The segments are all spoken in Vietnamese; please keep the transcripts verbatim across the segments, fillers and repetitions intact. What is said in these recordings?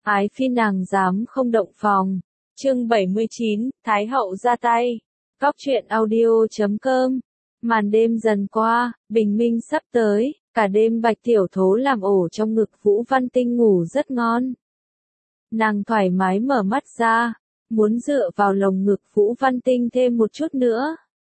Ái phi nàng dám không động phòng. Chương bảy mươi chín, Thái hậu ra tay. Góc truyện audio chấm com. Màn đêm dần qua, bình minh sắp tới, cả đêm Bạch Tiểu Thố làm ổ trong ngực Vũ Văn Tinh ngủ rất ngon. Nàng thoải mái mở mắt ra, muốn dựa vào lồng ngực Vũ Văn Tinh thêm một chút nữa.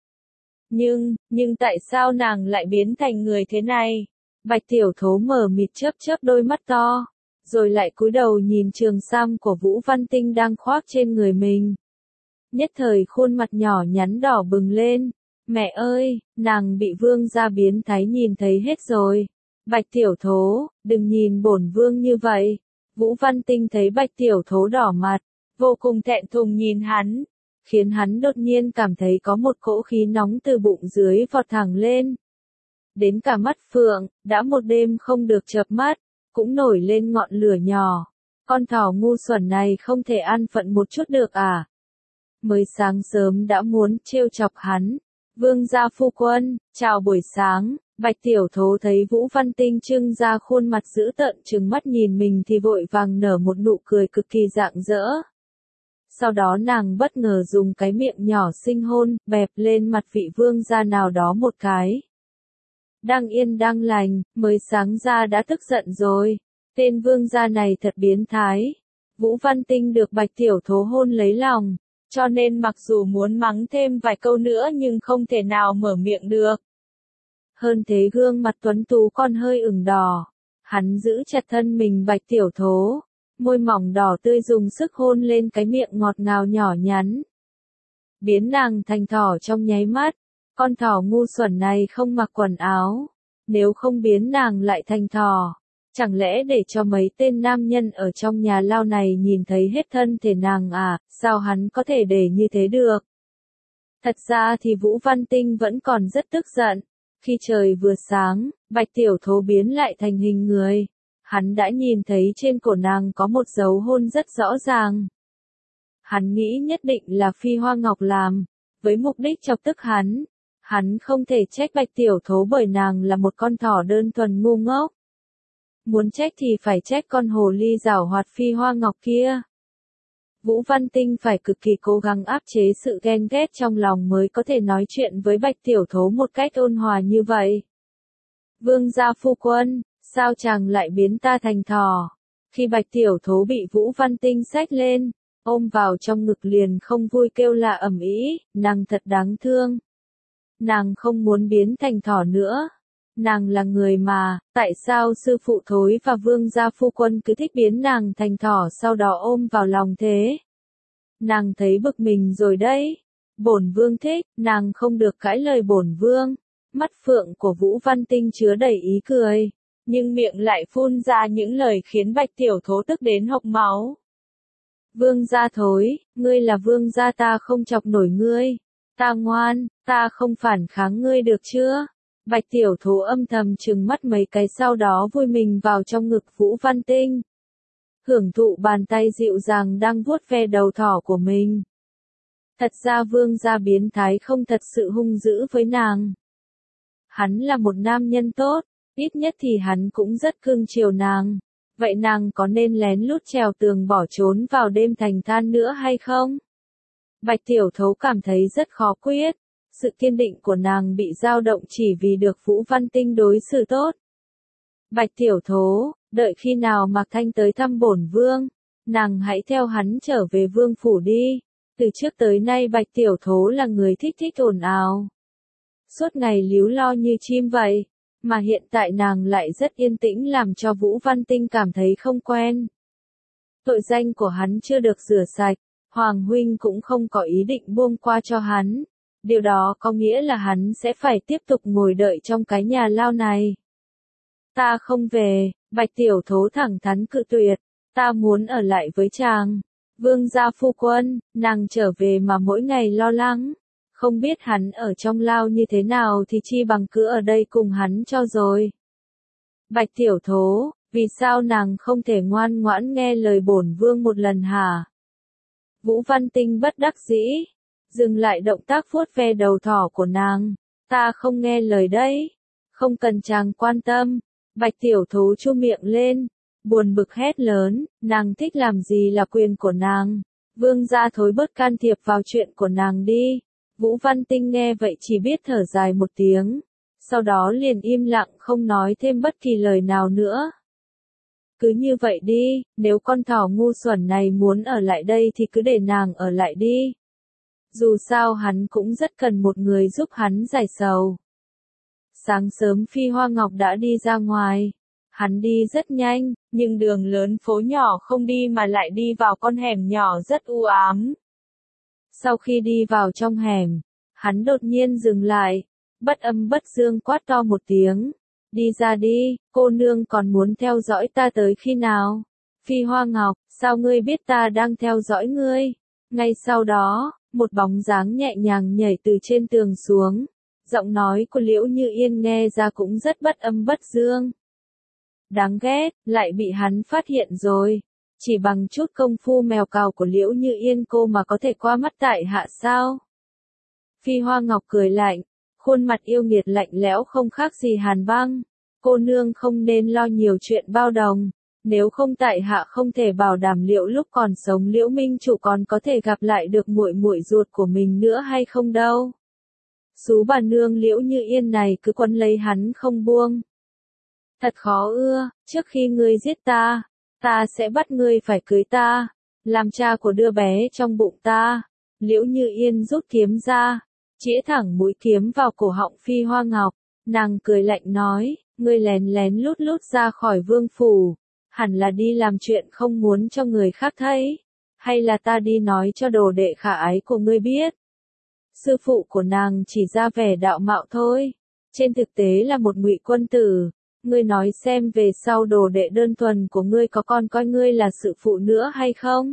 Nhưng, nhưng tại sao nàng lại biến thành người thế này? Bạch Tiểu Thố mở mịt chớp chớp đôi mắt to, rồi lại cúi đầu nhìn trường sam của Vũ Văn Tinh đang khoác trên người mình. Nhất thời khuôn mặt nhỏ nhắn đỏ bừng lên. Mẹ ơi, nàng bị vương gia biến thái nhìn thấy hết rồi. Bạch Tiểu Thố, đừng nhìn bổn vương như vậy. Vũ Văn Tinh thấy Bạch Tiểu Thố đỏ mặt, vô cùng thẹn thùng nhìn hắn, khiến hắn đột nhiên cảm thấy có một cỗ khí nóng từ bụng dưới vọt thẳng lên. Đến cả mắt phượng, đã một đêm không được chợp mắt, cũng nổi lên ngọn lửa nhỏ. Con thỏ ngu xuẩn này không thể an phận một chút được à? Mới sáng sớm đã muốn trêu chọc hắn. Vương gia phu quân, chào buổi sáng. Bạch Tiểu Thố thấy Vũ Văn Tinh trưng ra khuôn mặt dữ tợn trừng mắt nhìn mình thì vội vàng nở một nụ cười cực kỳ rạng rỡ. Sau đó nàng bất ngờ dùng cái miệng nhỏ xinh hôn, bẹp lên mặt vị vương gia nào đó một cái. Đang yên đang lành, mới sáng ra đã tức giận rồi. Tên vương gia này thật biến thái. Vũ Văn Tinh được Bạch Tiểu Thố hôn lấy lòng, cho nên mặc dù muốn mắng thêm vài câu nữa nhưng không thể nào mở miệng được. Hơn thế gương mặt tuấn tú còn hơi ửng đỏ. Hắn giữ chặt thân mình Bạch Tiểu Thố, môi mỏng đỏ tươi dùng sức hôn lên cái miệng ngọt ngào nhỏ nhắn. Biến nàng thành thỏ trong nháy mắt. Con thỏ ngu xuẩn này không mặc quần áo. Nếu không biến nàng lại thành thỏ, chẳng lẽ để cho mấy tên nam nhân ở trong nhà lao này nhìn thấy hết thân thể nàng à? Sao hắn có thể để như thế được? Thật ra thì Vũ Văn Tinh vẫn còn rất tức giận. Khi trời vừa sáng, Bạch Tiểu Thố biến lại thành hình người. Hắn đã nhìn thấy trên cổ nàng có một dấu hôn rất rõ ràng. Hắn nghĩ nhất định là Phi Hoa Ngọc làm, với mục đích chọc tức hắn. Hắn không thể trách Bạch Tiểu Thố bởi nàng là một con thỏ đơn thuần ngu ngốc. Muốn trách thì phải trách con hồ ly giảo hoạt Phi Hoa Ngọc kia. Vũ Văn Tinh phải cực kỳ cố gắng áp chế sự ghen ghét trong lòng mới có thể nói chuyện với Bạch Tiểu Thố một cách ôn hòa như vậy. Vương gia phu quân, sao chàng lại biến ta thành thỏ? Khi Bạch Tiểu Thố bị Vũ Văn Tinh xách lên, ôm vào trong ngực liền không vui kêu là ầm ĩ, nàng thật đáng thương. Nàng không muốn biến thành thỏ nữa. Nàng là người mà, tại sao sư phụ thối và vương gia phu quân cứ thích biến nàng thành thỏ sau đó ôm vào lòng thế? Nàng thấy bực mình rồi đấy. Bổn vương thích, nàng không được cãi lời bổn vương. Mắt phượng của Vũ Văn Tinh chứa đầy ý cười, nhưng miệng lại phun ra những lời khiến Bạch Tiểu Thố tức đến hộc máu. Vương gia thối, ngươi là vương gia ta không chọc nổi ngươi. Ta ngoan, ta không phản kháng ngươi được chưa? Bạch Tiểu Thố âm thầm trừng mắt mấy cái sau đó vui mình vào trong ngực Vũ Văn Tinh. Hưởng thụ bàn tay dịu dàng đang vuốt ve đầu thỏ của mình. Thật ra vương gia biến thái không thật sự hung dữ với nàng. Hắn là một nam nhân tốt, ít nhất thì hắn cũng rất cưng chiều nàng. Vậy nàng có nên lén lút trèo tường bỏ trốn vào đêm thành than nữa hay không? Bạch Tiểu Thố cảm thấy rất khó quyết. Sự kiên định của nàng bị dao động chỉ vì được Vũ Văn Tinh đối xử tốt. Bạch Tiểu Thố, đợi khi nào Mạc Thanh tới thăm bổn vương, nàng hãy theo hắn trở về vương phủ đi. Từ trước tới nay Bạch Tiểu Thố là người thích thích ồn ào. Suốt ngày líu lo như chim vậy, mà hiện tại nàng lại rất yên tĩnh làm cho Vũ Văn Tinh cảm thấy không quen. Tội danh của hắn chưa được rửa sạch, Hoàng huynh cũng không có ý định buông qua cho hắn. Điều đó có nghĩa là hắn sẽ phải tiếp tục ngồi đợi trong cái nhà lao này. Ta không về, Bạch Tiểu Thố thẳng thắn cự tuyệt, ta muốn ở lại với chàng. Vương gia phu quân, nàng trở về mà mỗi ngày lo lắng. Không biết hắn ở trong lao như thế nào thì chi bằng cứ ở đây cùng hắn cho rồi. Bạch Tiểu Thố, vì sao nàng không thể ngoan ngoãn nghe lời bổn vương một lần hả? Vũ Văn Tinh bất đắc dĩ. Dừng lại động tác vuốt ve đầu thỏ của nàng. Ta không nghe lời đấy. Không cần chàng quan tâm. Bạch Tiểu Thố chu miệng lên. buồn bực hét lớn, nàng thích làm gì là quyền của nàng. Vương gia thối bớt can thiệp vào chuyện của nàng đi. Vũ Văn Tinh nghe vậy chỉ biết thở dài một tiếng. Sau đó liền im lặng không nói thêm bất kỳ lời nào nữa. Cứ như vậy đi, nếu con thỏ ngu xuẩn này muốn ở lại đây thì cứ để nàng ở lại đi. Dù sao hắn cũng rất cần một người giúp hắn giải sầu. Sáng sớm Phi Hoa Ngọc đã đi ra ngoài. Hắn đi rất nhanh, nhưng đường lớn phố nhỏ không đi mà lại đi vào con hẻm nhỏ rất u ám. Sau khi đi vào trong hẻm, hắn đột nhiên dừng lại, bất âm bất dương quát to một tiếng. Đi ra đi, cô nương còn muốn theo dõi ta tới khi nào? Phi Hoa Ngọc, sao ngươi biết ta đang theo dõi ngươi? Ngay sau đó, một bóng dáng nhẹ nhàng nhảy từ trên tường xuống. Giọng nói của Liễu Như Yên nghe ra cũng rất bất âm bất dương. Đáng ghét, lại bị hắn phát hiện rồi. Chỉ bằng chút công phu mèo cào của Liễu Như Yên cô mà có thể qua mắt tại hạ sao? Phi Hoa Ngọc cười lạnh, khuôn mặt yêu nghiệt lạnh lẽo không khác gì hàn băng. Cô nương không nên lo nhiều chuyện bao đồng. Nếu không tại hạ không thể bảo đảm liệu lúc còn sống Liễu Minh chủ còn có thể gặp lại được muội muội ruột của mình nữa hay không đâu. Sú bà nương Liễu Như Yên này cứ quấn lấy hắn không buông. Thật khó ưa, trước khi ngươi giết ta, ta sẽ bắt ngươi phải cưới ta, làm cha của đứa bé trong bụng ta. Liễu Như Yên rút kiếm ra, chĩa thẳng mũi kiếm vào cổ họng Phi Hoa Ngọc, nàng cười lạnh nói, ngươi lén lén lút lút ra khỏi vương phủ, hẳn là đi làm chuyện không muốn cho người khác thấy, hay là ta đi nói cho đồ đệ khả ái của ngươi biết. Sư phụ của nàng chỉ ra vẻ đạo mạo thôi, trên thực tế là một ngụy quân tử. Ngươi nói xem về sau đồ đệ đơn thuần của ngươi có còn coi ngươi là sự phụ nữa hay không?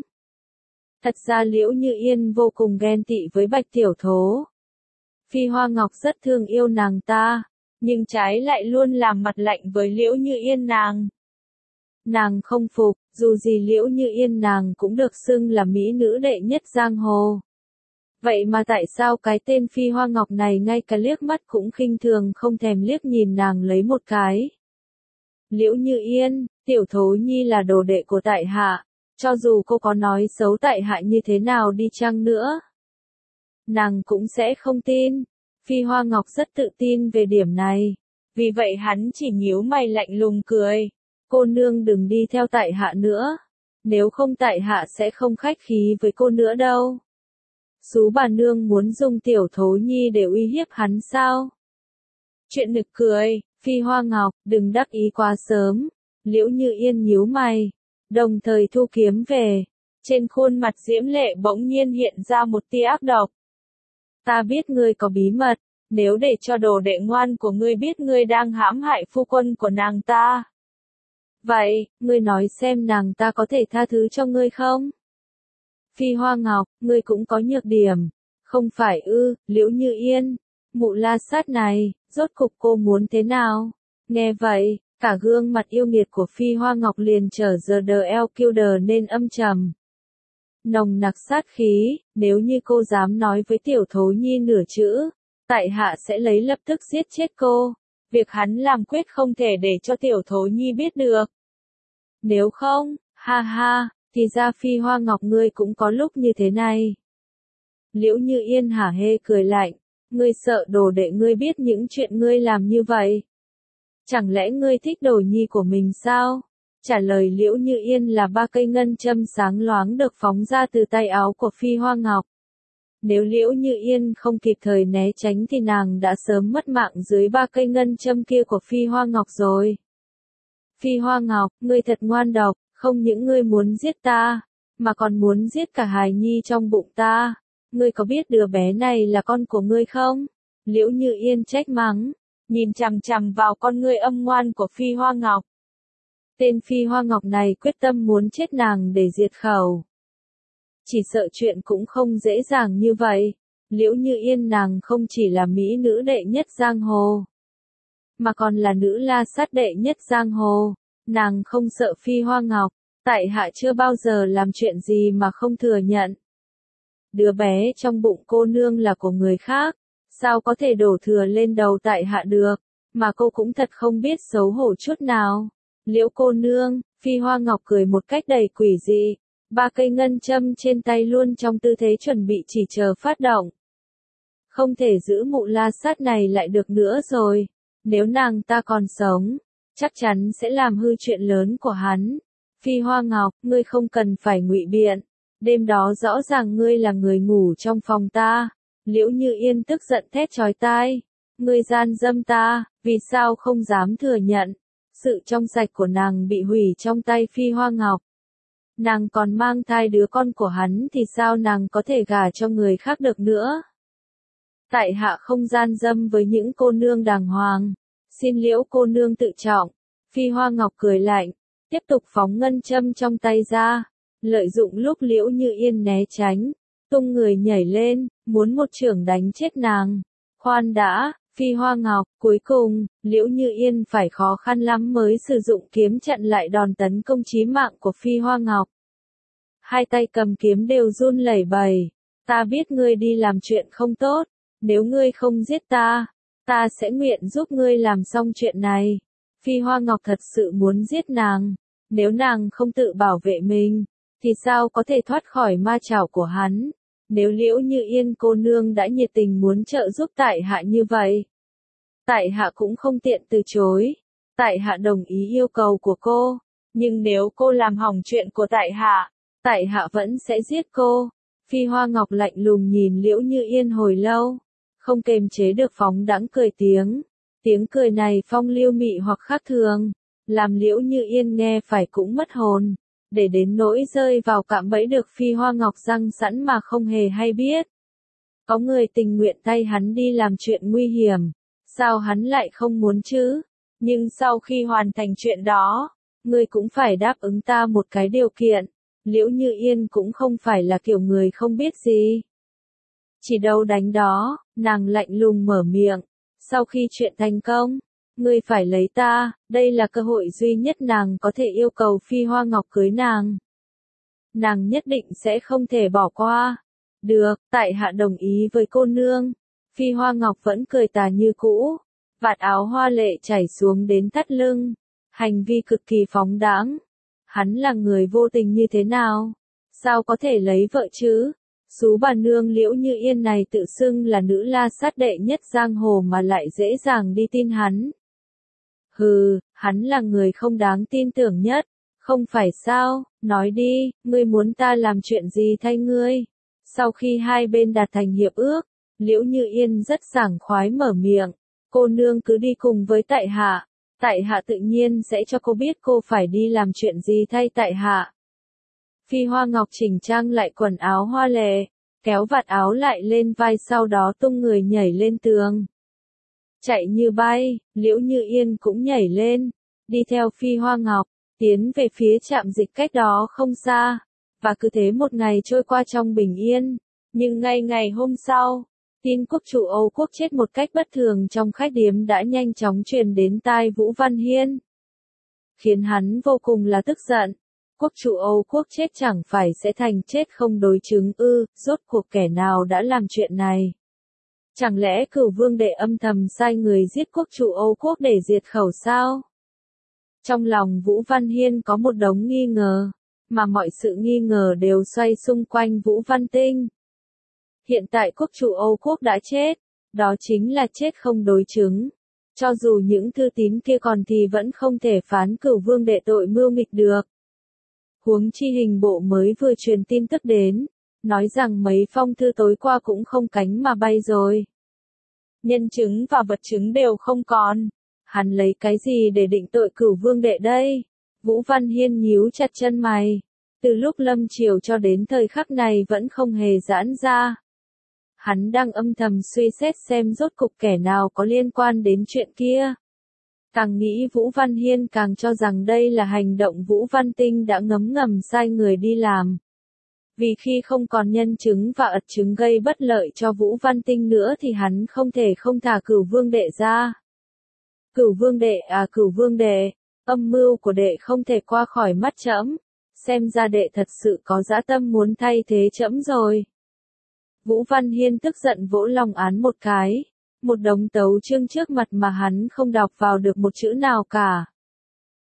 Thật ra Liễu Như Yên vô cùng ghen tị với Bạch Tiểu Thố. Phi Hoa Ngọc rất thương yêu nàng ta, nhưng trái lại luôn làm mặt lạnh với Liễu Như Yên nàng. Nàng không phục, dù gì Liễu Như Yên nàng cũng được xưng là mỹ nữ đệ nhất giang hồ. Vậy mà tại sao cái tên Phi Hoa Ngọc này ngay cả liếc mắt cũng khinh thường không thèm liếc nhìn nàng lấy một cái? Liễu Như Yên, Tiểu Thố Nhi là đồ đệ của tại hạ, cho dù cô có nói xấu tại hạ như thế nào đi chăng nữa, nàng cũng sẽ không tin. Phi Hoa Ngọc rất tự tin về điểm này, vì vậy hắn chỉ nhíu mày lạnh lùng cười. Cô nương đừng đi theo tại hạ nữa, nếu không tại hạ sẽ không khách khí với cô nữa đâu. Sú bà nương muốn dùng Tiểu Thố Nhi để uy hiếp hắn sao? Chuyện nực cười. Phi Hoa Ngọc, đừng đắc ý quá sớm. Liễu Như Yên nhíu mày, đồng thời thu kiếm về. Trên khuôn mặt diễm lệ bỗng nhiên hiện ra một tia ác độc. Ta biết ngươi có bí mật, nếu để cho đồ đệ ngoan của ngươi biết ngươi đang hãm hại phu quân của nàng ta. Vậy, ngươi nói xem nàng ta có thể tha thứ cho ngươi không? Phi Hoa Ngọc, ngươi cũng có nhược điểm, không phải ư? Liễu Như Yên, mụ la sát này, rốt cục cô muốn thế nào? Nghe vậy, cả gương mặt yêu nghiệt của Phi Hoa Ngọc liền trở giờ đờ eo kiêu đờ nên âm trầm. Nồng nặc sát khí, nếu như cô dám nói với Tiểu Thố Nhi nửa chữ, tại hạ sẽ lấy lập tức giết chết cô. Việc hắn làm quyết không thể để cho Tiểu Thố Nhi biết được. Nếu không, ha ha, thì ra Phi Hoa Ngọc ngươi cũng có lúc như thế này. Liễu Như Yên hả hê cười lạnh. Ngươi sợ đồ đệ ngươi biết những chuyện ngươi làm như vậy? Chẳng lẽ ngươi thích đồ nhi của mình sao? Trả lời Liễu Như Yên là ba cây ngân châm sáng loáng được phóng ra từ tay áo của Phi Hoa Ngọc. Nếu Liễu Như Yên không kịp thời né tránh thì nàng đã sớm mất mạng dưới ba cây ngân châm kia của Phi Hoa Ngọc rồi. Phi Hoa Ngọc, ngươi thật ngoan độc, không những ngươi muốn giết ta, mà còn muốn giết cả hài nhi trong bụng ta. Ngươi có biết đứa bé này là con của ngươi không? Liễu Như Yên trách mắng, nhìn chằm chằm vào con ngươi âm ngoan của Phi Hoa Ngọc. Tên Phi Hoa Ngọc này quyết tâm muốn chết nàng để diệt khẩu. Chỉ sợ chuyện cũng không dễ dàng như vậy. Liễu Như Yên nàng không chỉ là mỹ nữ đệ nhất giang hồ, mà còn là nữ la sát đệ nhất giang hồ. Nàng không sợ Phi Hoa Ngọc, tại hạ chưa bao giờ làm chuyện gì mà không thừa nhận. Đứa bé trong bụng cô nương là của người khác, sao có thể đổ thừa lên đầu tại hạ được, mà cô cũng thật không biết xấu hổ chút nào. Liễu cô nương, Phi Hoa Ngọc cười một cách đầy quỷ dị, ba cây ngân châm trên tay luôn trong tư thế chuẩn bị chỉ chờ phát động. Không thể giữ mụ la sát này lại được nữa rồi, nếu nàng ta còn sống, chắc chắn sẽ làm hư chuyện lớn của hắn. Phi Hoa Ngọc, ngươi không cần phải ngụy biện, đêm đó rõ ràng ngươi là người ngủ trong phòng ta. Liễu Như Yên tức giận thét chói tai, ngươi gian dâm ta, vì sao không dám thừa nhận? Sự trong sạch của nàng bị hủy trong tay Phi Hoa Ngọc. Nàng còn mang thai đứa con của hắn thì sao nàng có thể gả cho người khác được nữa? Tại hạ không gian dâm với những cô nương đàng hoàng, xin Liễu cô nương tự trọng. Phi Hoa Ngọc cười lạnh, tiếp tục phóng ngân châm trong tay ra, lợi dụng lúc Liễu Như Yên né tránh, tung người nhảy lên, muốn một chưởng đánh chết nàng. Khoan đã, Phi Hoa Ngọc, cuối cùng, Liễu Như Yên phải khó khăn lắm mới sử dụng kiếm chặn lại đòn tấn công chí mạng của Phi Hoa Ngọc. Hai tay cầm kiếm đều run lẩy bẩy, ta biết ngươi đi làm chuyện không tốt, nếu ngươi không giết ta, ta sẽ nguyện giúp ngươi làm xong chuyện này. Phi Hoa Ngọc thật sự muốn giết nàng, nếu nàng không tự bảo vệ mình, thì sao có thể thoát khỏi ma chảo của hắn? Nếu Liễu Như Yên cô nương đã nhiệt tình muốn trợ giúp tại hạ như vậy, tại hạ cũng không tiện từ chối. Tại hạ đồng ý yêu cầu của cô, nhưng nếu cô làm hỏng chuyện của tại hạ, tại hạ vẫn sẽ giết cô. Phi Hoa Ngọc lạnh lùng nhìn Liễu Như Yên hồi lâu, không kềm chế được phóng đãng cười tiếng. Tiếng cười này phong lưu mị hoặc khác thường, làm Liễu Như Yên nghe phải cũng mất hồn, để đến nỗi rơi vào cạm bẫy được Phi Hoa Ngọc răng sẵn mà không hề hay biết. Có người tình nguyện thay hắn đi làm chuyện nguy hiểm, sao hắn lại không muốn chứ? Nhưng sau khi hoàn thành chuyện đó, ngươi cũng phải đáp ứng ta một cái điều kiện. Liễu Như Yên cũng không phải là kiểu người không biết gì. Chỉ đâu đánh đó, nàng lạnh lùng mở miệng. Sau khi chuyện thành công, ngươi phải lấy ta, đây là cơ hội duy nhất nàng có thể yêu cầu Phi Hoa Ngọc cưới nàng. Nàng nhất định sẽ không thể bỏ qua. Được, tại hạ đồng ý với cô nương. Phi Hoa Ngọc vẫn cười tà như cũ, vạt áo hoa lệ chảy xuống đến thắt lưng, hành vi cực kỳ phóng đãng. Hắn là người vô tình như thế nào? Sao có thể lấy vợ chứ? Sú bà nương Liễu Như Yên này tự xưng là nữ la sát đệ nhất giang hồ mà lại dễ dàng đi tin hắn. Hừ, hắn là người không đáng tin tưởng nhất, không phải sao? Nói đi, ngươi muốn ta làm chuyện gì thay ngươi? Sau khi hai bên đạt thành hiệp ước, Liễu Như Yên rất sảng khoái mở miệng, cô nương cứ đi cùng với tại hạ, tại hạ tự nhiên sẽ cho cô biết cô phải đi làm chuyện gì thay tại hạ. Phi Hoa Ngọc chỉnh trang lại quần áo hoa lệ, kéo vạt áo lại lên vai sau đó tung người nhảy lên tường. Chạy như bay, Liễu Như Yên cũng nhảy lên, đi theo Phi Hoa Ngọc, tiến về phía trạm dịch cách đó không xa, và cứ thế một ngày trôi qua trong bình yên. Nhưng ngay ngày hôm sau, tin quốc chủ Âu Quốc chết một cách bất thường trong khách điếm đã nhanh chóng truyền đến tai Vũ Văn Hiên, khiến hắn vô cùng là tức giận. Quốc chủ Âu Quốc chết chẳng phải sẽ thành chết không đối chứng ư? Rốt cuộc kẻ nào đã làm chuyện này? Chẳng lẽ Cửu Vương đệ âm thầm sai người giết quốc chủ Âu Quốc để diệt khẩu sao? Trong lòng Vũ Văn Hiên có một đống nghi ngờ, mà mọi sự nghi ngờ đều xoay xung quanh Vũ Văn Tinh. Hiện tại quốc chủ Âu Quốc đã chết, đó chính là chết không đối chứng. Cho dù những thư tín kia còn thì vẫn không thể phán Cửu Vương đệ tội mưu nghịch được. Huống chi hình bộ mới vừa truyền tin tức đến, nói rằng mấy phong thư tối qua cũng không cánh mà bay rồi. Nhân chứng và vật chứng đều không còn. Hắn lấy cái gì để định tội Cửu Vương đệ đây? Vũ Văn Hiên nhíu chặt chân mày. Từ lúc lâm triều cho đến thời khắc này vẫn không hề giãn ra. Hắn đang âm thầm suy xét xem rốt cục kẻ nào có liên quan đến chuyện kia. Càng nghĩ Vũ Văn Hiên càng cho rằng đây là hành động Vũ Văn Tinh đã ngấm ngầm sai người đi làm. Vì khi không còn nhân chứng và ật chứng gây bất lợi cho Vũ Văn Tinh nữa thì hắn không thể không thả Cửu Vương đệ ra. Cửu Vương đệ à Cửu Vương đệ, âm mưu của đệ không thể qua khỏi mắt trẫm, xem ra đệ thật sự có dã tâm muốn thay thế trẫm rồi. Vũ Văn Hiên tức giận vỗ lòng án một cái, một đống tấu chương trước mặt mà hắn không đọc vào được một chữ nào cả.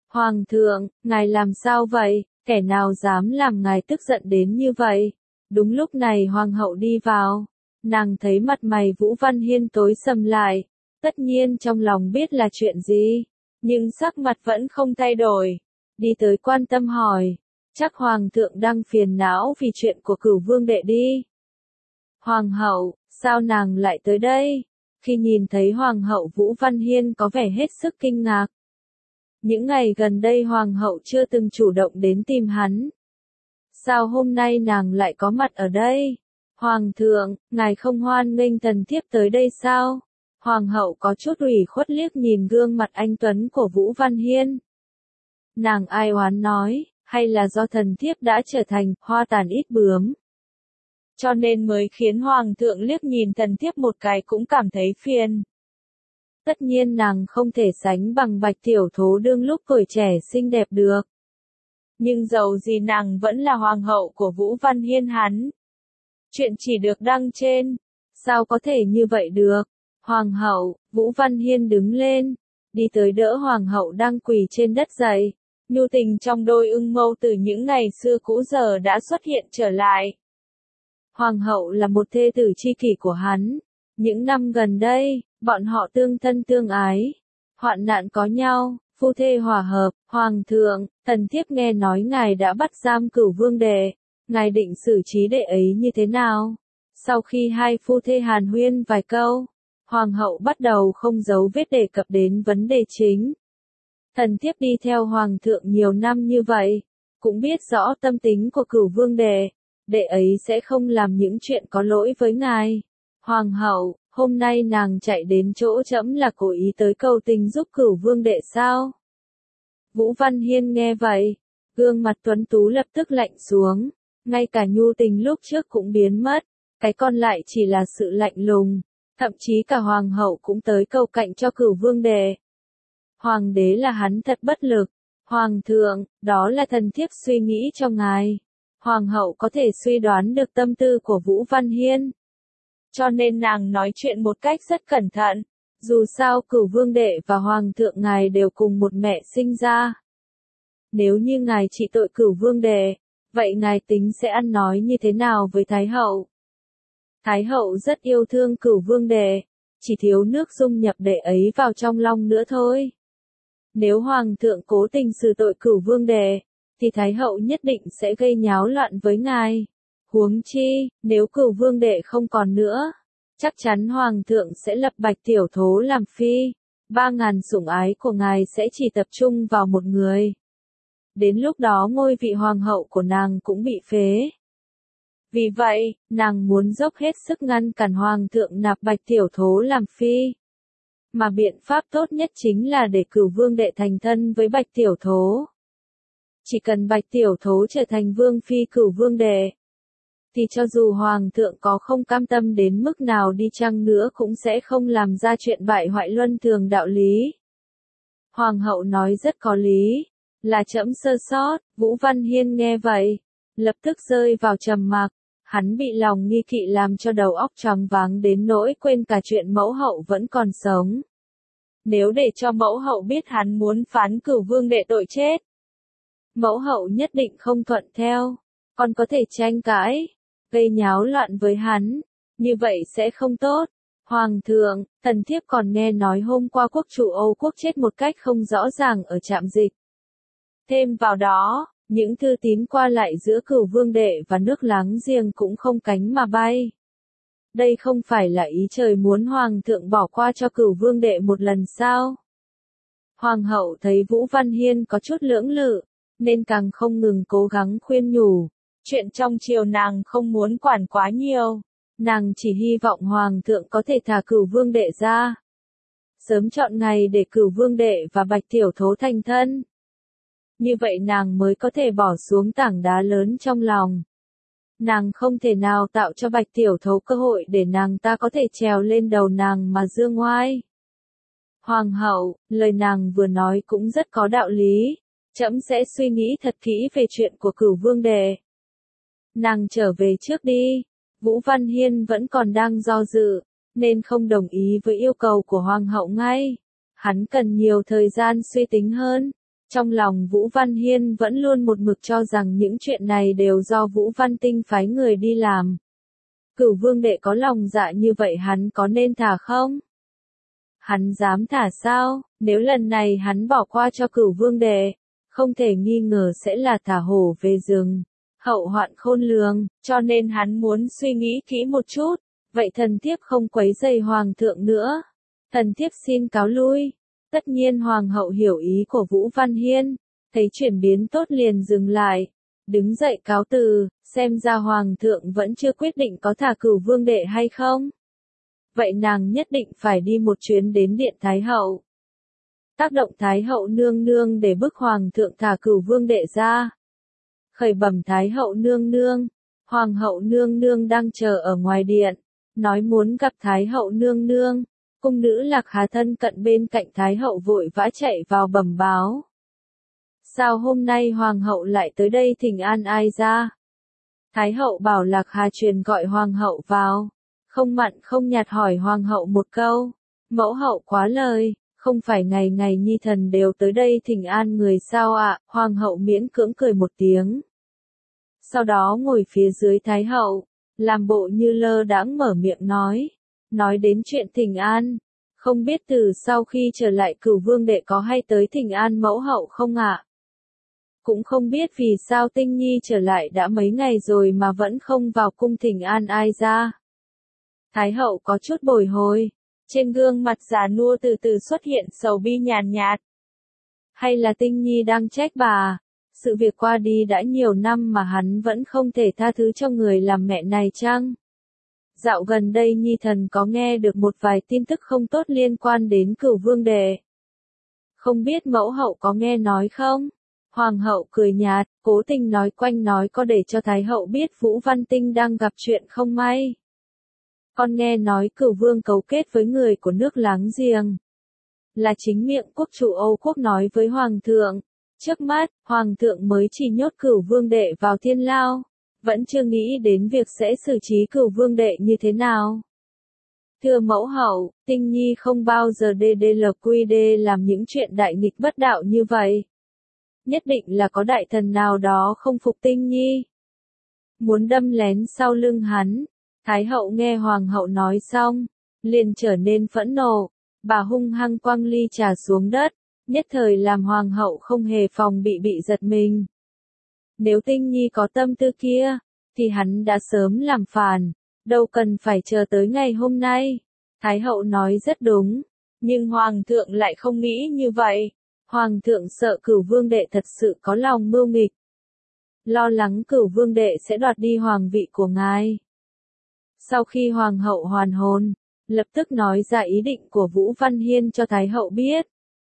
Hoàng thượng, ngài làm sao vậy, kẻ nào dám làm ngài tức giận đến như vậy? Đúng lúc này hoàng hậu đi vào, nàng thấy mặt mày Vũ Văn Hiên tối sầm lại, tất nhiên trong lòng biết là chuyện gì, nhưng sắc mặt vẫn không thay đổi, đi tới quan tâm hỏi, chắc hoàng thượng đang phiền não vì chuyện của Cửu Vương đệ đi. Hoàng hậu, sao nàng lại tới đây? Khi nhìn thấy hoàng hậu Vũ Văn Hiên có vẻ hết sức kinh ngạc. Những ngày gần đây hoàng hậu chưa từng chủ động đến tìm hắn. Sao hôm nay nàng lại có mặt ở đây? Hoàng thượng, ngài không hoan nghênh thần thiếp tới đây sao? Hoàng hậu có chút ủy khuất liếc nhìn gương mặt anh tuấn của Vũ Văn Hiên. Nàng ai oán nói, hay là do thần thiếp đã trở thành hoa tàn ít bướm, cho nên mới khiến hoàng thượng liếc nhìn thần thiếp một cái cũng cảm thấy phiền. Tất nhiên nàng không thể sánh bằng Bạch tiểu thố đương lúc tuổi trẻ xinh đẹp được. Nhưng dầu gì nàng vẫn là hoàng hậu của Vũ Văn Hiên hắn. Chuyện chỉ được đăng trên, sao có thể như vậy được? Hoàng hậu, Vũ Văn Hiên đứng lên, đi tới đỡ hoàng hậu đang quỳ trên đất dậy. Nhu tình trong đôi ưng mâu từ những ngày xưa cũ giờ đã xuất hiện trở lại. Hoàng hậu là một thê tử tri kỷ của hắn. Những năm gần đây, bọn họ tương thân tương ái, hoạn nạn có nhau, phu thê hòa hợp. Hoàng thượng, thần thiếp nghe nói ngài đã bắt giam Cửu Vương đệ, ngài định xử trí đệ ấy như thế nào? Sau khi hai phu thê hàn huyên vài câu, hoàng hậu bắt đầu không giấu vết đề cập đến vấn đề chính. Thần thiếp đi theo hoàng thượng nhiều năm như vậy, cũng biết rõ tâm tính của Cửu Vương đệ, đệ ấy sẽ không làm những chuyện có lỗi với ngài. Hoàng hậu, hôm nay nàng chạy đến chỗ trẫm là cố ý tới cầu tình giúp Cửu Vương đệ sao? Vũ Văn Hiên nghe vậy, gương mặt tuấn tú lập tức lạnh xuống, ngay cả nhu tình lúc trước cũng biến mất, cái còn lại chỉ là sự lạnh lùng, thậm chí cả hoàng hậu cũng tới cầu cạnh cho Cửu Vương đệ. Hoàng đế là hắn thật bất lực. Hoàng thượng, đó là thần thiếp suy nghĩ cho ngài. Hoàng hậu có thể suy đoán được tâm tư của Vũ Văn Hiên, cho nên nàng nói chuyện một cách rất cẩn thận. Dù sao Cửu Vương đệ và hoàng thượng ngài đều cùng một mẹ sinh ra. Nếu như ngài trị tội Cửu Vương đệ, vậy ngài tính sẽ ăn nói như thế nào với Thái hậu? Thái hậu rất yêu thương Cửu Vương đệ, chỉ thiếu nước dung nhập đệ ấy vào trong lòng nữa thôi. Nếu hoàng thượng cố tình xử tội Cửu Vương đệ, thì Thái hậu nhất định sẽ gây nháo loạn với ngài. Huống chi, nếu Cửu Vương đệ không còn nữa, chắc chắn hoàng thượng sẽ lập Bạch tiểu thố làm phi. Ba ngàn sủng ái của ngài sẽ chỉ tập trung vào một người. Đến lúc đó ngôi vị hoàng hậu của nàng cũng bị phế. Vì vậy, nàng muốn dốc hết sức ngăn cản hoàng thượng nạp Bạch tiểu thố làm phi. Mà biện pháp tốt nhất chính là để Cửu Vương đệ thành thân với Bạch tiểu thố. Chỉ cần Bạch tiểu thố trở thành vương phi Cửu Vương đệ, thì cho dù hoàng thượng có không cam tâm đến mức nào đi chăng nữa cũng sẽ không làm ra chuyện bại hoại luân thường đạo lý. Hoàng hậu nói rất có lý, là trẫm sơ sót. Vũ Văn Hiên nghe vậy, lập tức rơi vào trầm mặc. Hắn bị lòng nghi kỵ làm cho đầu óc choáng váng đến nỗi quên cả chuyện mẫu hậu vẫn còn sống. Nếu để cho mẫu hậu biết hắn muốn phán Cửu Vương đệ tội chết, mẫu hậu nhất định không thuận theo, còn có thể tranh cãi, gây nháo loạn với hắn, như vậy sẽ không tốt. Hoàng thượng, thần thiếp còn nghe nói hôm qua quốc chủ Âu quốc chết một cách không rõ ràng ở trạm dịch. Thêm vào đó, những thư tín qua lại giữa Cửu Vương đệ và nước láng giềng cũng không cánh mà bay. Đây không phải là ý trời muốn hoàng thượng bỏ qua cho Cửu Vương đệ một lần sao? Hoàng hậu thấy Vũ Văn Hiên có chút lưỡng lự, nên càng không ngừng cố gắng khuyên nhủ. Chuyện trong triều nàng không muốn quản quá nhiều, nàng chỉ hy vọng hoàng thượng có thể thả Cửu Vương đệ ra. Sớm chọn ngày để Cửu Vương đệ và Bạch tiểu thố thành thân. Như vậy nàng mới có thể bỏ xuống tảng đá lớn trong lòng. Nàng không thể nào tạo cho Bạch tiểu thố cơ hội để nàng ta có thể trèo lên đầu nàng mà dương ngoai. Hoàng hậu, lời nàng vừa nói cũng rất có đạo lý, trẫm sẽ suy nghĩ thật kỹ về chuyện của Cửu Vương đệ. Nàng trở về trước đi. Vũ Văn Hiên vẫn còn đang do dự, nên không đồng ý với yêu cầu của hoàng hậu ngay. Hắn cần nhiều thời gian suy tính hơn. Trong lòng Vũ Văn Hiên vẫn luôn một mực cho rằng những chuyện này đều do Vũ Văn Tinh phái người đi làm. Cửu vương đệ có lòng dạ như vậy hắn có nên thả không? Hắn dám thả sao? Nếu lần này hắn bỏ qua cho cửu vương đệ, không thể nghi ngờ sẽ là thả hổ về rừng. Hậu hoạn khôn lường, cho nên hắn muốn suy nghĩ kỹ một chút. Vậy thần thiếp không quấy rầy hoàng thượng nữa. Thần thiếp xin cáo lui. Tất nhiên hoàng hậu hiểu ý của Vũ Văn Hiên, thấy chuyển biến tốt liền dừng lại, đứng dậy cáo từ, xem ra hoàng thượng vẫn chưa quyết định có thả cửu vương đệ hay không. Vậy nàng nhất định phải đi một chuyến đến điện Thái hậu. Tác động Thái hậu nương nương để bức hoàng thượng thả cửu vương đệ ra. Khởi bẩm Thái hậu nương nương, hoàng hậu nương nương đang chờ ở ngoài điện, nói muốn gặp Thái hậu nương nương. Cung nữ Lạc Hà thân cận bên cạnh Thái hậu vội vã chạy vào bẩm báo. Sao hôm nay hoàng hậu lại tới đây thỉnh an ai ra? Thái hậu bảo Lạc Hà truyền gọi hoàng hậu vào, không mặn không nhạt hỏi hoàng hậu một câu. Mẫu hậu quá lời, không phải ngày ngày nhi thần đều tới đây thỉnh an người sao ạ? Hoàng hậu miễn cưỡng cười một tiếng. Sau đó ngồi phía dưới Thái hậu, làm bộ như lơ đãng mở miệng nói. Nói đến chuyện thỉnh an, không biết từ sau khi trở lại cửu vương đệ có hay tới thỉnh an mẫu hậu không ạ? Cũng không biết vì sao Tinh Nhi trở lại đã mấy ngày rồi mà vẫn không vào cung thỉnh an ai ra. Thái hậu có chút bồi hồi, trên gương mặt già nua từ từ xuất hiện sầu bi nhàn nhạt. Hay là Tinh Nhi đang trách bà, sự việc qua đi đã nhiều năm mà hắn vẫn không thể tha thứ cho người làm mẹ này chăng? Dạo gần đây nhi thần có nghe được một vài tin tức không tốt liên quan đến cửu vương đệ. Không biết mẫu hậu có nghe nói không? Hoàng hậu cười nhạt, cố tình nói quanh nói có để cho Thái hậu biết Vũ Văn Tinh đang gặp chuyện không may. Con nghe nói cửu vương cấu kết với người của nước láng giềng. Là chính miệng quốc chủ Âu quốc nói với hoàng thượng. Trước mắt, hoàng thượng mới chỉ nhốt cửu vương đệ vào thiên lao. Vẫn chưa nghĩ đến việc sẽ xử trí cửu vương đệ như thế nào. Thưa mẫu hậu, Tinh Nhi không bao giờ đê đê lờ quy đê làm những chuyện đại nghịch bất đạo như vậy. Nhất định là có đại thần nào đó không phục Tinh Nhi. Muốn đâm lén sau lưng hắn. Thái hậu nghe hoàng hậu nói xong, liền trở nên phẫn nộ. Bà hung hăng quăng ly trà xuống đất, nhất thời làm hoàng hậu không hề phòng bị bị giật mình. Nếu Tinh Nhi có tâm tư kia, thì hắn đã sớm làm phản, đâu cần phải chờ tới ngày hôm nay. Thái hậu nói rất đúng, nhưng hoàng thượng lại không nghĩ như vậy. Hoàng thượng sợ cửu vương đệ thật sự có lòng mưu nghịch. Lo lắng cửu vương đệ sẽ đoạt đi hoàng vị của ngài. Sau khi hoàng hậu hoàn hồn, lập tức nói ra ý định của Vũ Văn Hiên cho Thái hậu biết.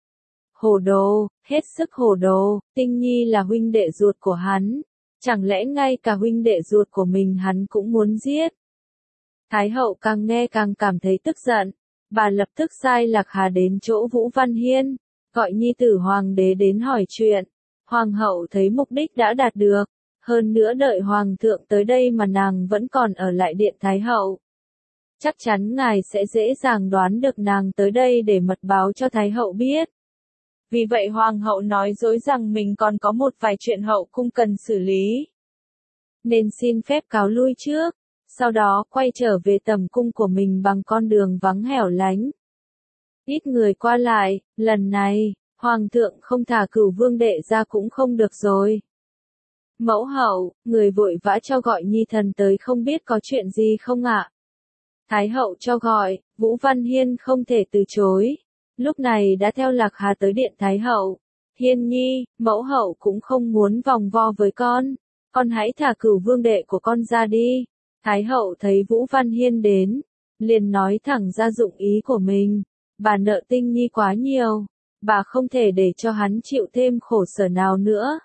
Hồ đồ, hết sức hồ đồ, Tinh Nhi là huynh đệ ruột của hắn, chẳng lẽ ngay cả huynh đệ ruột của mình hắn cũng muốn giết? Thái hậu càng nghe càng cảm thấy tức giận, bà lập tức sai Lạc Hà đến chỗ Vũ Văn Hiên, gọi nhi tử hoàng đế đến hỏi chuyện. Hoàng hậu thấy mục đích đã đạt được, hơn nữa đợi hoàng thượng tới đây mà nàng vẫn còn ở lại điện Thái hậu. Chắc chắn ngài sẽ dễ dàng đoán được nàng tới đây để mật báo cho Thái hậu biết. Vì vậy hoàng hậu nói dối rằng mình còn có một vài chuyện hậu cung cần xử lý. Nên xin phép cáo lui trước, sau đó quay trở về tầm cung của mình bằng con đường vắng hẻo lánh. Ít người qua lại, lần này, hoàng thượng không thả cửu vương đệ ra cũng không được rồi. Mẫu hậu, người vội vã cho gọi nhi thần tới không biết có chuyện gì không ạ? Thái hậu cho gọi, Vũ Văn Hiên không thể từ chối. Lúc này đã theo Lạc Hà tới điện Thái hậu. Hiên nhi, mẫu hậu cũng không muốn vòng vo với con. Con hãy thả cửu vương đệ của con ra đi. Thái hậu thấy Vũ Văn Hiên đến, liền nói thẳng ra dụng ý của mình. Bà nợ Tinh Nhi quá nhiều, bà không thể để cho hắn chịu thêm khổ sở nào nữa.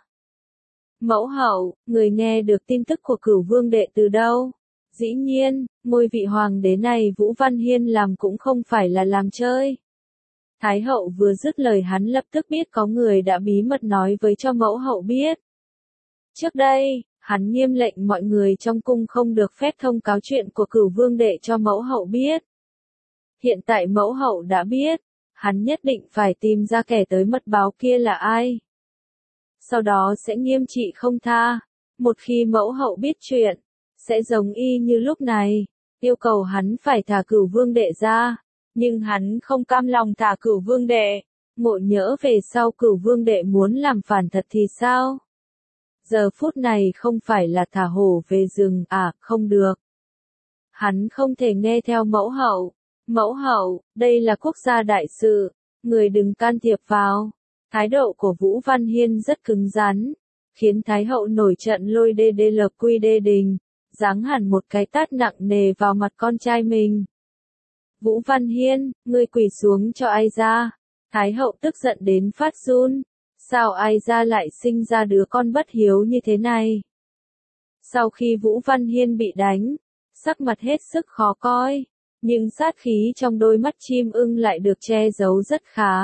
Mẫu hậu, người nghe được tin tức của cửu vương đệ từ đâu? Dĩ nhiên, ngôi vị hoàng đế này Vũ Văn Hiên làm cũng không phải là làm chơi. Thái hậu vừa dứt lời hắn lập tức biết có người đã bí mật nói với cho mẫu hậu biết. Trước đây, hắn nghiêm lệnh mọi người trong cung không được phép thông cáo chuyện của cửu vương đệ cho mẫu hậu biết. Hiện tại mẫu hậu đã biết, hắn nhất định phải tìm ra kẻ tới mật báo kia là ai. sau đó sẽ nghiêm trị không tha. Một khi mẫu hậu biết chuyện, sẽ giống y như lúc này, yêu cầu hắn phải thả Cửu Vương đệ ra, nhưng hắn không cam lòng thả Cửu Vương đệ, ngộ nhỡ về sau Cửu Vương đệ muốn làm phản thật thì sao? Giờ phút này không phải là thả hổ về rừng à, không được. Hắn không thể nghe theo mẫu hậu. Mẫu hậu, đây là quốc gia đại sự, người đừng can thiệp vào. Thái độ của Vũ Văn Hiên rất cứng rắn, khiến Thái hậu nổi trận lôi đê đê lập quy đê đình, giáng hẳn một cái tát nặng nề vào mặt con trai mình. Vũ Văn Hiên, ngươi quỳ xuống cho ai ra. Thái hậu tức giận đến phát run. Sao ai ra lại sinh ra đứa con bất hiếu như thế này? Sau khi Vũ Văn Hiên bị đánh, sắc mặt hết sức khó coi, nhưng sát khí trong đôi mắt chim ưng lại được che giấu rất khá.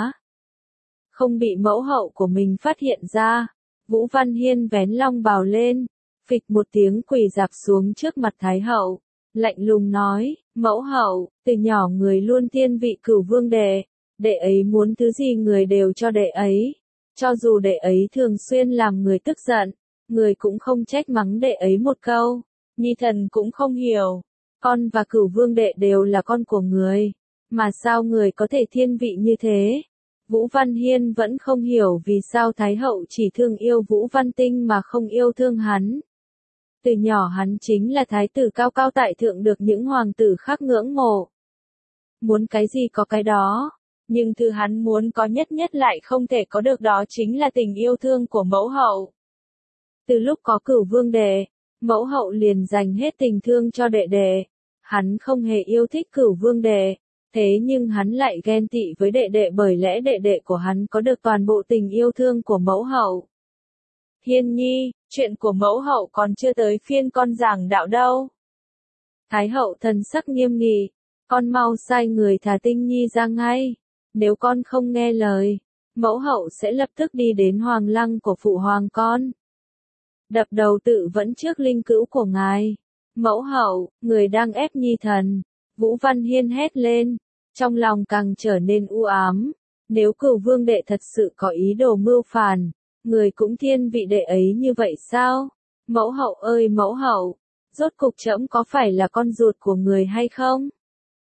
Không bị mẫu hậu của mình phát hiện ra, Vũ Văn Hiên vén long bào lên, phịch một tiếng quỳ rạp xuống trước mặt Thái hậu, lạnh lùng nói, mẫu hậu, từ nhỏ người luôn thiên vị Cửu Vương đệ, đệ ấy muốn thứ gì người đều cho đệ ấy. Cho dù đệ ấy thường xuyên làm người tức giận, người cũng không trách mắng đệ ấy một câu. Nhi thần cũng không hiểu, con và Cửu Vương đệ đều là con của người, mà sao người có thể thiên vị như thế? Vũ Văn Hiên vẫn không hiểu vì sao Thái hậu chỉ thương yêu Vũ Văn Tinh mà không yêu thương hắn. Từ nhỏ hắn chính là thái tử cao cao tại thượng được những hoàng tử khác ngưỡng mộ. Muốn cái gì có cái đó. Nhưng thứ hắn muốn có nhất nhất lại không thể có được, đó chính là tình yêu thương của mẫu hậu. Từ lúc có Cửu Vương đệ, mẫu hậu liền dành hết tình thương cho đệ đệ. Hắn không hề yêu thích Cửu Vương đệ, thế nhưng hắn lại ghen tị với đệ đệ bởi lẽ đệ đệ của hắn có được toàn bộ tình yêu thương của mẫu hậu. Hiên nhi, chuyện của mẫu hậu còn chưa tới phiên con giảng đạo đâu. Thái hậu thần sắc nghiêm nghị, con mau sai người thả Tinh Nhi ra ngay. Nếu con không nghe lời, mẫu hậu sẽ lập tức đi đến hoàng lăng của phụ hoàng con. Đập đầu tự vẫn trước linh cữu của ngài. Mẫu hậu, người đang ép nhi thần. Vũ Văn Hiên hét lên, trong lòng càng trở nên u ám. Nếu Cửu Vương đệ thật sự có ý đồ mưu phản, người cũng thiên vị đệ ấy như vậy sao? Mẫu hậu ơi mẫu hậu, rốt cục trẫm có phải là con ruột của người hay không?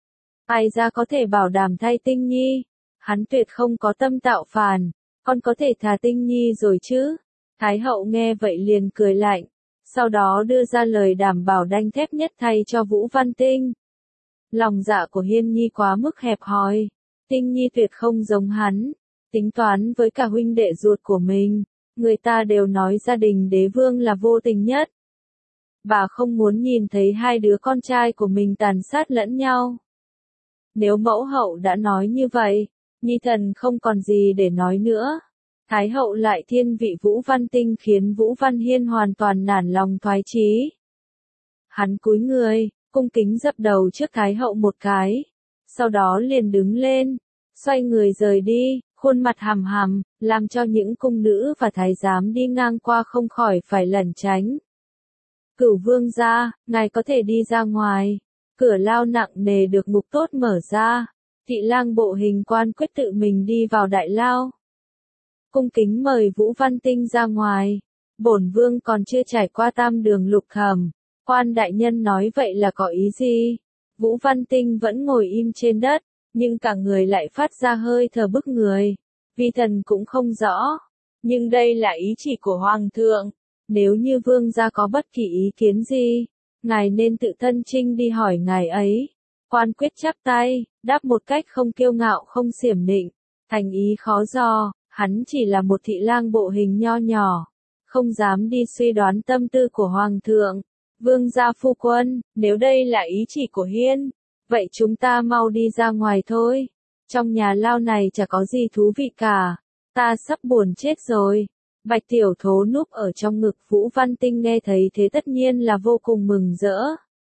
Ai ra có thể bảo đảm thay Tinh Nhi? Hắn tuyệt không có tâm tạo phản, con có thể thả Tinh Nhi rồi chứ? Thái hậu nghe vậy liền cười lạnh, sau đó đưa ra lời đảm bảo đanh thép nhất thay cho Vũ Văn Tinh. Lòng dạ của Hiên Nhi quá mức hẹp hòi, Tinh Nhi tuyệt không giống hắn, tính toán với cả huynh đệ ruột của mình, người ta đều nói gia đình đế vương là vô tình nhất. Bà không muốn nhìn thấy hai đứa con trai của mình tàn sát lẫn nhau. Nếu mẫu hậu đã nói như vậy, Nhi thần không còn gì để nói nữa. Thái hậu lại thiên vị Vũ Văn Tinh khiến Vũ Văn Hiên hoàn toàn nản lòng thoái chí. Hắn cúi người, cung kính dập đầu trước Thái hậu một cái, sau đó liền đứng lên, xoay người rời đi, khuôn mặt hằm hằm, làm cho những cung nữ và thái giám đi ngang qua không khỏi phải lẩn tránh. Cửu Vương gia, ngài có thể đi ra ngoài. Cửa lao nặng nề được mục tốt mở ra, thị lang bộ hình quan quyết tự mình đi vào đại lao. Cung kính mời Vũ Văn Tinh ra ngoài. Bổn vương còn chưa trải qua tam đường lục thẩm, quan đại nhân nói vậy là có ý gì? Vũ Văn Tinh vẫn ngồi im trên đất, nhưng cả người lại phát ra hơi thở bức người. Vi thần cũng không rõ, nhưng đây là ý chỉ của hoàng thượng. Nếu như vương gia có bất kỳ ý kiến gì, ngài nên tự thân trinh đi hỏi ngài ấy. Quan quyết chắp tay, đáp một cách không kiêu ngạo không xiểm nịnh, thành ý khó dò, hắn chỉ là một thị lang bộ hình nho nhỏ, không dám đi suy đoán tâm tư của hoàng thượng. Vương gia phu quân, nếu đây là ý chỉ của Hiên, vậy chúng ta mau đi ra ngoài thôi. Trong nhà lao này chả có gì thú vị cả, ta sắp buồn chết rồi. Bạch Tiểu Thố núp ở trong ngực Vũ Văn Tinh nghe thấy thế tất nhiên là vô cùng mừng rỡ.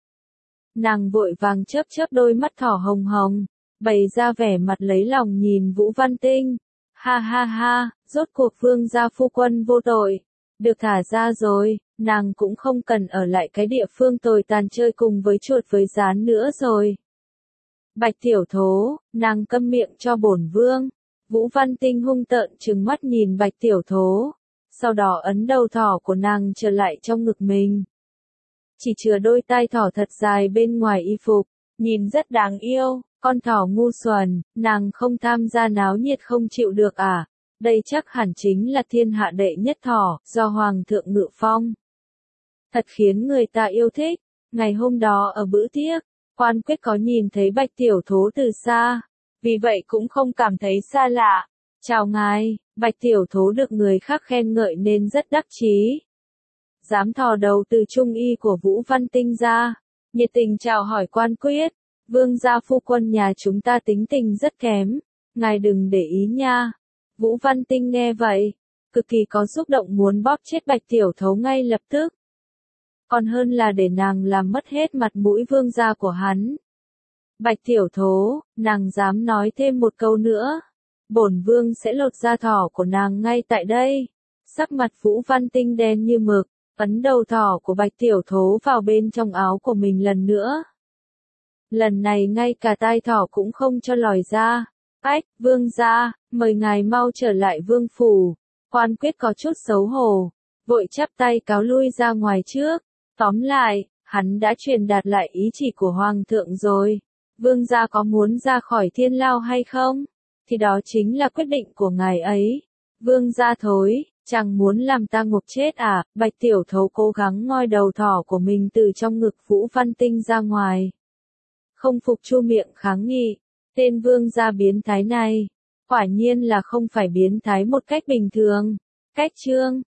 Nàng vội vàng chớp chớp đôi mắt thỏ hồng hồng, bày ra vẻ mặt lấy lòng nhìn Vũ Văn Tinh. Ha ha ha, rốt cuộc vương gia phu quân vô tội, được thả ra rồi, nàng cũng không cần ở lại cái địa phương tồi tàn chơi cùng với chuột với gián nữa rồi. Bạch Tiểu Thố, nàng câm miệng cho bổn vương. Vũ Văn Tinh hung tợn trừng mắt nhìn Bạch Tiểu Thố. sau đó ấn đầu thỏ của nàng trở lại trong ngực mình. Chỉ chừa đôi tai thỏ thật dài bên ngoài y phục, nhìn rất đáng yêu, con thỏ ngu xuẩn, nàng không tham gia náo nhiệt không chịu được à, đây chắc hẳn chính là thiên hạ đệ nhất thỏ, do Hoàng thượng ngự phong. Thật khiến người ta yêu thích, ngày hôm đó ở bữa tiệc, Quan Quyết có nhìn thấy Bạch Tiểu Thố từ xa, vì vậy cũng không cảm thấy xa lạ. Chào ngài, Bạch Tiểu Thố được người khác khen ngợi nên rất đắc chí. Dám thò đầu từ trung y của Vũ Văn Tinh ra, nhiệt tình chào hỏi Quan Quyết, vương gia phu quân nhà chúng ta tính tình rất kém, ngài đừng để ý nha. Vũ Văn Tinh nghe vậy, cực kỳ có xúc động muốn bóp chết Bạch Tiểu Thố ngay lập tức. Còn hơn là để nàng làm mất hết mặt mũi vương gia của hắn. Bạch Tiểu Thố, nàng dám nói thêm một câu nữa, bổn vương sẽ lột da thỏ của nàng ngay tại đây. Sắc mặt Vũ Văn Tinh đen như mực, ấn đầu thỏ của Bạch Tiểu Thố vào bên trong áo của mình lần nữa. Lần này ngay cả tai thỏ cũng không cho lòi ra. Ách, vương gia, mời ngài mau trở lại vương phủ. Quan Quyết có chút xấu hổ, vội chắp tay cáo lui ra ngoài trước. Tóm lại, hắn đã truyền đạt lại ý chỉ của Hoàng thượng rồi. Vương gia có muốn ra khỏi thiên lao hay không? Thì đó chính là quyết định của ngài ấy. Vương gia thối, chẳng muốn làm ta ngục chết à? Bạch Tiểu Thố cố gắng ngoi đầu thỏ của mình từ trong ngực Vũ Văn Tinh ra ngoài. Không phục chu miệng kháng nghị, tên vương gia biến thái này, quả nhiên là không phải biến thái một cách bình thường. Cách chương